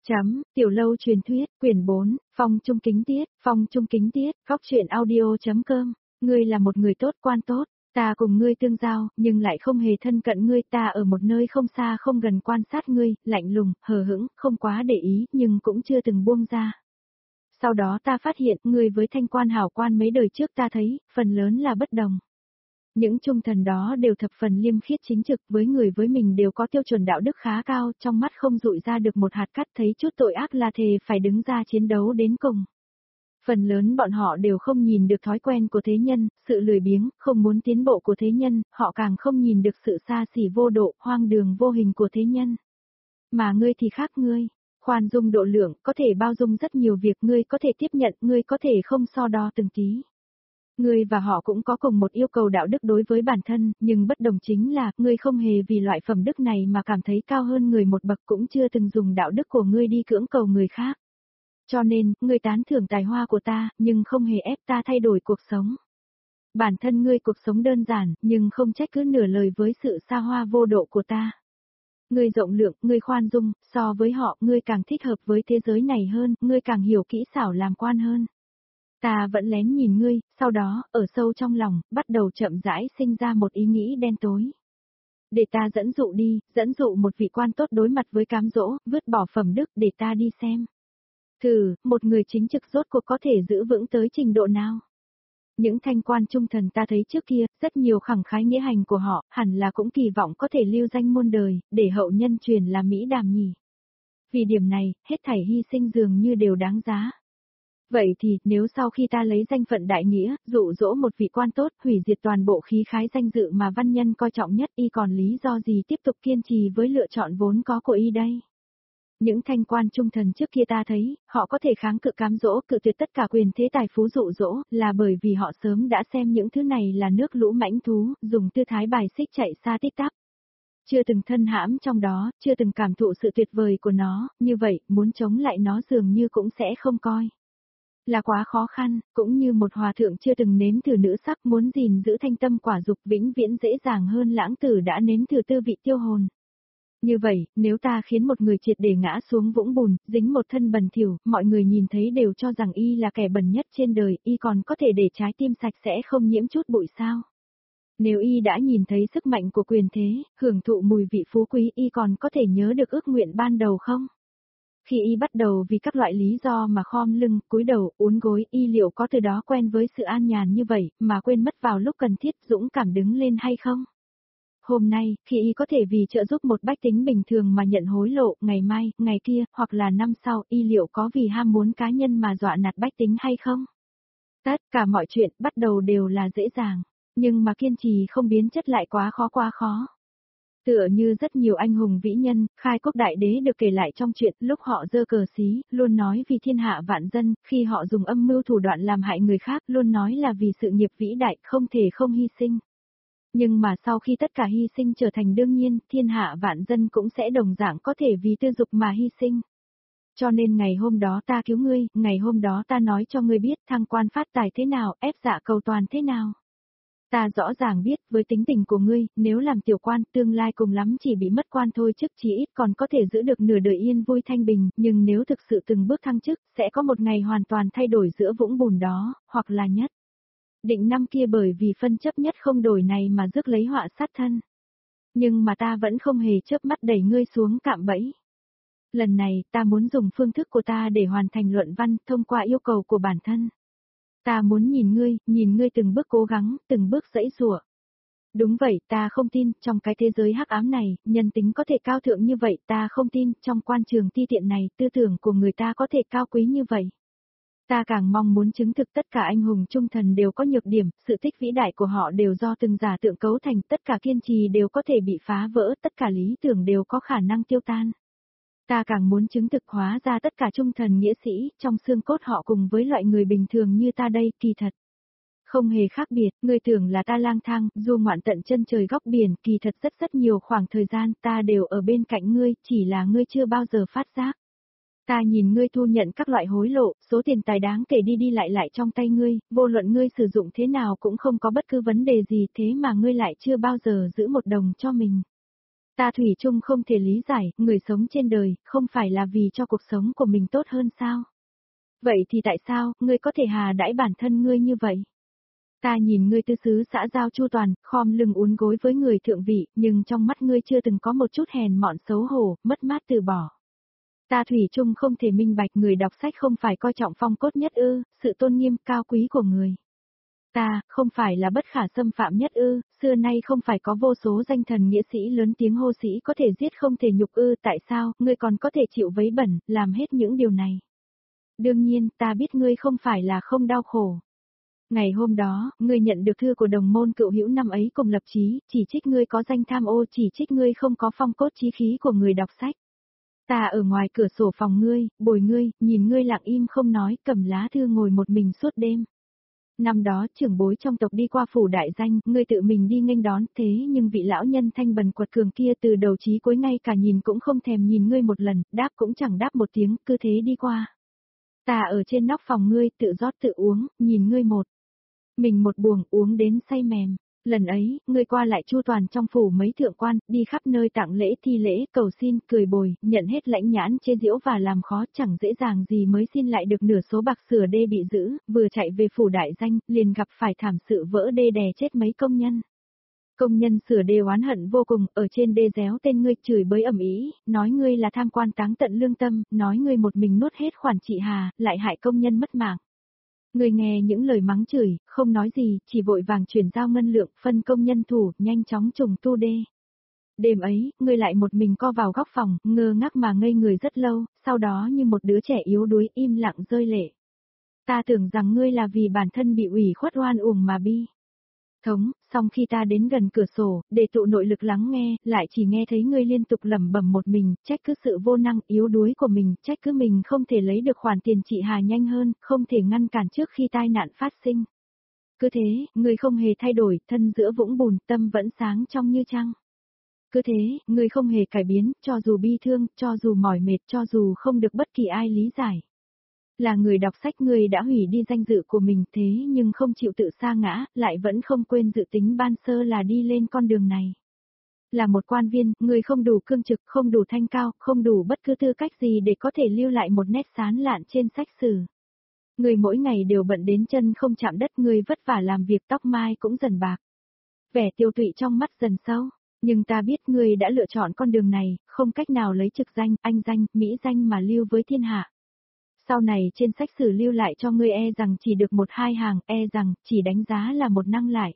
Tiểu lâu truyền thuyết, quyển 4, phong trung kính tiết, góc truyện audio.com, ngươi là một người tốt, quan tốt, ta cùng ngươi tương giao, nhưng lại không hề thân cận ngươi, ta ở một nơi không xa không gần quan sát ngươi, lạnh lùng, hờ hững, không quá để ý, nhưng cũng chưa từng buông ra. Sau đó ta phát hiện, ngươi với thanh quan hảo quan mấy đời trước ta thấy, phần lớn là bất đồng. Những trung thần đó đều thập phần liêm khiết chính trực, với người với mình đều có tiêu chuẩn đạo đức khá cao, trong mắt không dụi ra được một hạt cát, thấy chút tội ác là thề phải đứng ra chiến đấu đến cùng. Phần lớn bọn họ đều không nhìn được thói quen của thế nhân, sự lười biếng, không muốn tiến bộ của thế nhân, họ càng không nhìn được sự xa xỉ vô độ, hoang đường vô hình của thế nhân. Mà ngươi thì khác, ngươi, khoan dung độ lượng, có thể bao dung rất nhiều việc, ngươi có thể tiếp nhận, ngươi có thể không so đo từng tí. Ngươi và họ cũng có cùng một yêu cầu đạo đức đối với bản thân, nhưng bất đồng chính là, ngươi không hề vì loại phẩm đức này mà cảm thấy cao hơn người một bậc, cũng chưa từng dùng đạo đức của ngươi đi cưỡng cầu người khác. Cho nên, ngươi tán thưởng tài hoa của ta, nhưng không hề ép ta thay đổi cuộc sống. Bản thân ngươi cuộc sống đơn giản, nhưng không trách cứ nửa lời với sự xa hoa vô độ của ta. Ngươi rộng lượng, ngươi khoan dung, so với họ, ngươi càng thích hợp với thế giới này hơn, ngươi càng hiểu kỹ xảo làm quan hơn. Ta vẫn lén nhìn ngươi, sau đó, ở sâu trong lòng, bắt đầu chậm rãi sinh ra một ý nghĩ đen tối. Để ta dẫn dụ một vị quan tốt đối mặt với cám dỗ, vứt bỏ phẩm đức, để ta đi xem. Thử, một người chính trực rốt cuộc có thể giữ vững tới trình độ nào? Những thanh quan trung thần ta thấy trước kia, rất nhiều khẳng khái nghĩa hành của họ, hẳn là cũng kỳ vọng có thể lưu danh muôn đời, để hậu nhân truyền là Mỹ Đàm nhỉ. Vì điểm này, hết thảy hy sinh dường như đều đáng giá. Vậy thì, nếu sau khi ta lấy danh phận đại nghĩa, dụ dỗ một vị quan tốt, hủy diệt toàn bộ khí khái danh dự mà văn nhân coi trọng nhất, y còn lý do gì tiếp tục kiên trì với lựa chọn vốn có của y đây? Những thanh quan trung thần trước kia ta thấy, họ có thể kháng cự cám dỗ, cự tuyệt tất cả quyền thế tài phú dụ dỗ, là bởi vì họ sớm đã xem những thứ này là nước lũ mãnh thú, dùng tư thái bài xích chạy xa tích tắp. Chưa từng thân hãm trong đó, chưa từng cảm thụ sự tuyệt vời của nó, như vậy, muốn chống lại nó dường như cũng sẽ không coi là quá khó khăn, cũng như một hòa thượng chưa từng nếm thử nữ sắc, muốn gìn giữ thanh tâm quả dục vĩnh viễn dễ dàng hơn lãng tử đã nếm thử tư vị tiêu hồn. Như vậy, nếu ta khiến một người triệt để ngã xuống vũng bùn, dính một thân bẩn thỉu, mọi người nhìn thấy đều cho rằng y là kẻ bẩn nhất trên đời, y còn có thể để trái tim sạch sẽ không nhiễm chút bụi sao? Nếu y đã nhìn thấy sức mạnh của quyền thế, hưởng thụ mùi vị phú quý, y còn có thể nhớ được ước nguyện ban đầu không? Khi y bắt đầu vì các loại lý do mà khom lưng, cúi đầu, uốn gối, y liệu có từ đó quen với sự an nhàn như vậy, mà quên mất vào lúc cần thiết dũng cảm đứng lên hay không? Hôm nay, khi y có thể vì trợ giúp một bách tính bình thường mà nhận hối lộ, ngày mai, ngày kia, hoặc là năm sau, y liệu có vì ham muốn cá nhân mà dọa nạt bách tính hay không? Tất cả mọi chuyện bắt đầu đều là dễ dàng, nhưng mà kiên trì không biến chất lại quá khó. Tựa như rất nhiều anh hùng vĩ nhân, khai quốc đại đế được kể lại trong chuyện, lúc họ giơ cờ xí, luôn nói vì thiên hạ vạn dân, khi họ dùng âm mưu thủ đoạn làm hại người khác, luôn nói là vì sự nghiệp vĩ đại, không thể không hy sinh. Nhưng mà sau khi tất cả hy sinh trở thành đương nhiên, thiên hạ vạn dân cũng sẽ đồng dạng có thể vì tư dục mà hy sinh. Cho nên ngày hôm đó ta cứu ngươi, ngày hôm đó ta nói cho ngươi biết thăng quan phát tài thế nào, ép dạ cầu toàn thế nào. Ta rõ ràng biết, với tính tình của ngươi, nếu làm tiểu quan, tương lai cùng lắm chỉ bị mất quan thôi, chức chí ít còn có thể giữ được nửa đời yên vui thanh bình, nhưng nếu thực sự từng bước thăng chức, sẽ có một ngày hoàn toàn thay đổi giữa vũng bùn đó, hoặc là nhất định năm kia bởi vì phân chấp nhất không đổi này mà rước lấy họa sát thân. Nhưng mà ta vẫn không hề chớp mắt đẩy ngươi xuống cạm bẫy. Lần này, ta muốn dùng phương thức của ta để hoàn thành luận văn, thông qua yêu cầu của bản thân. Ta muốn nhìn ngươi từng bước cố gắng, từng bước giãy giụa. Đúng vậy, ta không tin, trong cái thế giới hắc ám này, nhân tính có thể cao thượng như vậy, ta không tin, trong quan trường ti tiện này, tư tưởng của người ta có thể cao quý như vậy. Ta càng mong muốn chứng thực tất cả anh hùng trung thần đều có nhược điểm, sự tích vĩ đại của họ đều do từng giả tượng cấu thành, tất cả kiên trì đều có thể bị phá vỡ, tất cả lý tưởng đều có khả năng tiêu tan. Ta càng muốn chứng thực hóa ra tất cả trung thần nghĩa sĩ, trong xương cốt họ cùng với loại người bình thường như ta đây, kỳ thật không hề khác biệt, ngươi tưởng là ta lang thang, du ngoạn tận chân trời góc biển, kỳ thật rất nhiều khoảng thời gian ta đều ở bên cạnh ngươi, chỉ là ngươi chưa bao giờ phát giác. Ta nhìn ngươi thu nhận các loại hối lộ, số tiền tài đáng kể đi lại trong tay ngươi, vô luận ngươi sử dụng thế nào cũng không có bất cứ vấn đề gì, thế mà ngươi lại chưa bao giờ giữ một đồng cho mình. Ta thủy chung không thể lý giải, người sống trên đời, không phải là vì cho cuộc sống của mình tốt hơn sao? Vậy thì tại sao, ngươi có thể hà đãi bản thân ngươi như vậy? Ta nhìn ngươi tư xứ xã giao chu toàn, khom lưng uốn gối với người thượng vị, nhưng trong mắt ngươi chưa từng có một chút hèn mọn xấu hổ, mất mát từ bỏ. Ta thủy chung không thể minh bạch người đọc sách không phải coi trọng phong cốt nhất ư, sự tôn nghiêm cao quý của người. Ta, không phải là bất khả xâm phạm nhất ư, xưa nay không phải có vô số danh thần nghĩa sĩ lớn tiếng hô sĩ có thể giết không thể nhục ư, tại sao, ngươi còn có thể chịu vấy bẩn, làm hết những điều này. Đương nhiên, ta biết ngươi không phải là không đau khổ. Ngày hôm đó, ngươi nhận được thư của đồng môn cựu hữu năm ấy cùng lập chí, chỉ trích ngươi có danh tham ô, chỉ trích ngươi không có phong cốt chí khí của người đọc sách. Ta ở ngoài cửa sổ phòng ngươi, bồi ngươi, nhìn ngươi lặng im không nói, cầm lá thư ngồi một mình suốt đêm. Năm đó trưởng bối trong tộc đi qua phủ đại danh, ngươi tự mình đi nghênh đón, thế nhưng vị lão nhân thanh bần quật cường kia từ đầu chí cuối ngay cả nhìn cũng không thèm nhìn ngươi một lần, đáp cũng chẳng đáp một tiếng, cứ thế đi qua. Ta ở trên nóc phòng ngươi, tự rót tự uống, nhìn ngươi mình một buồng uống đến say mềm. Lần ấy, ngươi qua lại chu toàn trong phủ mấy thượng quan, đi khắp nơi tặng lễ thi lễ, cầu xin, cười bồi, nhận hết lãnh nhãn chê giễu và làm khó, chẳng dễ dàng gì mới xin lại được nửa số bạc sửa đê bị giữ, vừa chạy về phủ đại danh, liền gặp phải thảm sự vỡ đê đè chết mấy công nhân. Công nhân sửa đê oán hận vô cùng, ở trên đê réo tên ngươi, chửi bới ầm ĩ, nói ngươi là tham quan táng tận lương tâm, nói ngươi một mình nuốt hết khoản trị hà, lại hại công nhân mất mạng. Người nghe những lời mắng chửi, không nói gì, chỉ vội vàng chuyển giao ngân lượng, phân công nhân thủ, nhanh chóng trùng tu đê. Đêm ấy, người lại một mình co vào góc phòng, ngơ ngác mà ngây người rất lâu, sau đó như một đứa trẻ yếu đuối im lặng rơi lệ. Ta tưởng rằng ngươi là vì bản thân bị ủy khuất oan uổng mà bi. Xong khi ta đến gần cửa sổ, để tụ nội lực lắng nghe, lại chỉ nghe thấy ngươi liên tục lẩm bẩm một mình, trách cứ sự vô năng, yếu đuối của mình, trách cứ mình không thể lấy được khoản tiền trị hà nhanh hơn, không thể ngăn cản trước khi tai nạn phát sinh. Cứ thế, ngươi không hề thay đổi, thân giữa vũng bùn, tâm vẫn sáng trong như trăng. Cứ thế, ngươi không hề cải biến, cho dù bi thương, cho dù mỏi mệt, cho dù không được bất kỳ ai lý giải. Là người đọc sách ngươi đã hủy đi danh dự của mình thế nhưng không chịu tự sa ngã, lại vẫn không quên dự tính ban sơ là đi lên con đường này. Là một quan viên, ngươi không đủ cương trực, không đủ thanh cao, không đủ bất cứ tư cách gì để có thể lưu lại một nét sán lạn trên sách sử. Ngươi mỗi ngày đều bận đến chân không chạm đất, ngươi vất vả làm việc tóc mai cũng dần bạc. Vẻ tiêu tụy trong mắt dần sâu, nhưng ta biết ngươi đã lựa chọn con đường này, không cách nào lấy trực danh, anh danh, mỹ danh mà lưu với thiên hạ. Sau này trên sách sử lưu lại cho ngươi e rằng chỉ được một hai hàng, e rằng chỉ đánh giá là một năng lại.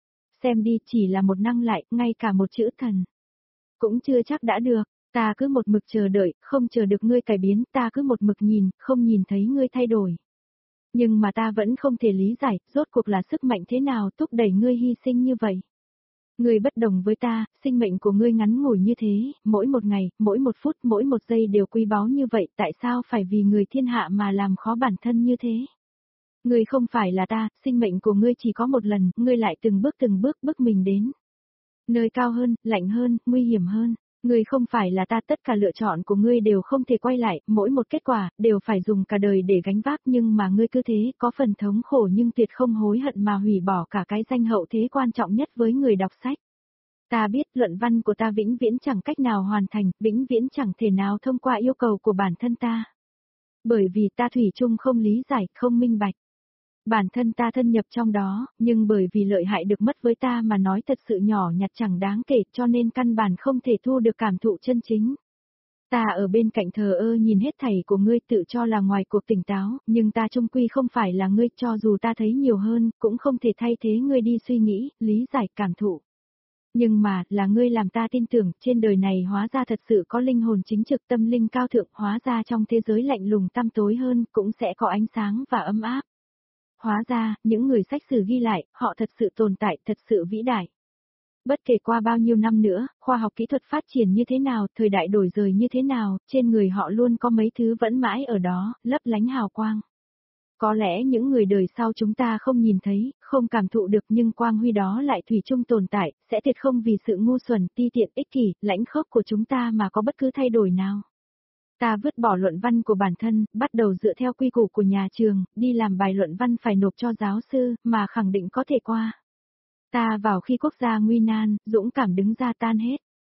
Xem đi, chỉ là một năng lại, ngay cả một chữ thần. Cũng chưa chắc đã được, ta cứ một mực chờ đợi, không chờ được ngươi cải biến, ta cứ một mực nhìn, không nhìn thấy ngươi thay đổi. Nhưng mà ta vẫn không thể lý giải, rốt cuộc là sức mạnh thế nào thúc đẩy ngươi hy sinh như vậy. Ngươi bất đồng với ta, sinh mệnh của ngươi ngắn ngủi như thế, mỗi một ngày, mỗi một phút, mỗi một giây đều quý báu như vậy, tại sao phải vì người thiên hạ mà làm khó bản thân như thế? Ngươi không phải là ta, sinh mệnh của ngươi chỉ có một lần, ngươi lại từng bước bước mình đến. Nơi cao hơn, lạnh hơn, nguy hiểm hơn. Ngươi không phải là ta, tất cả lựa chọn của ngươi đều không thể quay lại, mỗi một kết quả, đều phải dùng cả đời để gánh vác nhưng mà ngươi cứ thế, có phần thống khổ nhưng tuyệt không hối hận mà hủy bỏ cả cái danh hậu thế quan trọng nhất với người đọc sách. Ta biết luận văn của ta vĩnh viễn chẳng cách nào hoàn thành, vĩnh viễn chẳng thể nào thông qua yêu cầu của bản thân ta. Bởi vì ta thủy chung không lý giải, không minh bạch. Bản thân ta thân nhập trong đó, nhưng bởi vì lợi hại được mất với ta mà nói thật sự nhỏ nhặt chẳng đáng kể cho nên căn bản không thể thu được cảm thụ chân chính. Ta ở bên cạnh thờ ơ nhìn hết thảy của ngươi tự cho là ngoài cuộc tỉnh táo, nhưng ta chung quy không phải là ngươi cho dù ta thấy nhiều hơn, cũng không thể thay thế ngươi đi suy nghĩ, lý giải cảm thụ. Nhưng mà, là ngươi làm ta tin tưởng, trên đời này hóa ra thật sự có linh hồn chính trực tâm linh cao thượng, hóa ra trong thế giới lạnh lùng tăm tối hơn, cũng sẽ có ánh sáng và ấm áp. Hóa ra, những người sách sử ghi lại, họ thật sự tồn tại, thật sự vĩ đại. Bất kể qua bao nhiêu năm nữa, khoa học kỹ thuật phát triển như thế nào, thời đại đổi rời như thế nào, trên người họ luôn có mấy thứ vẫn mãi ở đó, lấp lánh hào quang. Có lẽ những người đời sau chúng ta không nhìn thấy, không cảm thụ được nhưng quang huy đó lại thủy chung tồn tại, sẽ tuyệt không vì sự ngu xuẩn, ti tiện, ích kỷ, lãnh khốc của chúng ta mà có bất cứ thay đổi nào. Ta vứt bỏ luận văn của bản thân, bắt đầu dựa theo quy củ của nhà trường, đi làm bài luận văn phải nộp cho giáo sư, mà khẳng định có thể qua. Ta vào khi quốc gia nguy nan, dũng cảm đứng ra tan hết.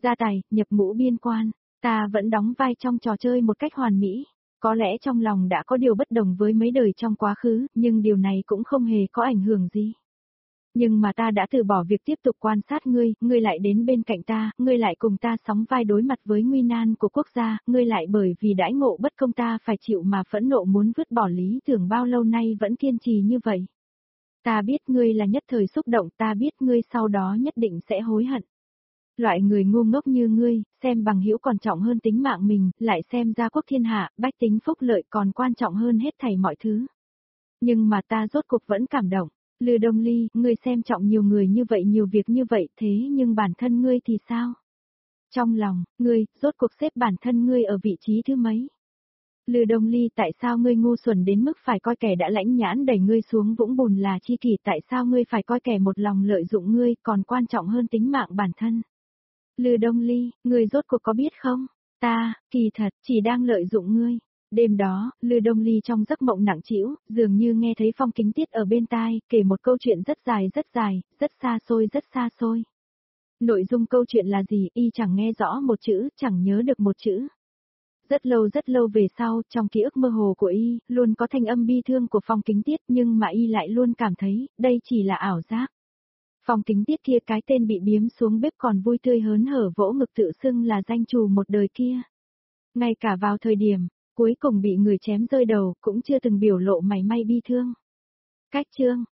Gia tài, nhập ngũ biên quan, ta vẫn đóng vai trong trò chơi một cách hoàn mỹ. Có lẽ trong lòng đã có điều bất đồng với mấy đời trong quá khứ, nhưng điều này cũng không hề có ảnh hưởng gì. Nhưng mà ta đã từ bỏ việc tiếp tục quan sát ngươi lại đến bên cạnh ta, ngươi lại cùng ta sóng vai đối mặt với nguy nan của quốc gia, ngươi lại bởi vì đãi ngộ bất công ta phải chịu mà phẫn nộ muốn vứt bỏ lý tưởng bao lâu nay vẫn kiên trì như vậy. Ta biết ngươi là nhất thời xúc động, ta biết ngươi sau đó nhất định sẽ hối hận. Loại người ngu ngốc như ngươi, xem bằng hữu còn trọng hơn tính mạng mình, lại xem gia quốc thiên hạ, bách tính phúc lợi còn quan trọng hơn hết thảy mọi thứ. Nhưng mà ta rốt cuộc vẫn cảm động. Lư Đông Ly, ngươi xem trọng nhiều người như vậy nhiều việc như vậy thế nhưng bản thân ngươi thì sao? Trong lòng, ngươi, rốt cuộc xếp bản thân ngươi ở vị trí thứ mấy? Lư Đông Ly, tại sao ngươi ngu xuẩn đến mức phải coi kẻ đã lãnh nhãn đẩy ngươi xuống vũng bùn là chi kỷ, tại sao ngươi phải coi kẻ một lòng lợi dụng ngươi còn quan trọng hơn tính mạng bản thân? Lư Đông Ly, ngươi rốt cuộc có biết không? Ta, kỳ thật, chỉ đang lợi dụng ngươi. Đêm đó, Lư Đông Ly trong giấc mộng nặng trĩu, dường như nghe thấy Phong Kính Tiết ở bên tai, kể một câu chuyện rất dài, rất xa xôi, rất xa xôi. Nội dung câu chuyện là gì, y chẳng nghe rõ một chữ, chẳng nhớ được một chữ. Rất lâu về sau, trong ký ức mơ hồ của y, luôn có thanh âm bi thương của Phong Kính Tiết nhưng mà y lại luôn cảm thấy, đây chỉ là ảo giác. Phong Kính Tiết kia cái tên bị biếm xuống bếp còn vui tươi hớn hở vỗ ngực tự xưng là danh trù một đời kia. Ngay cả vào thời điểm, cuối cùng bị người chém rơi đầu cũng chưa từng biểu lộ mảy may bi thương. Cách chương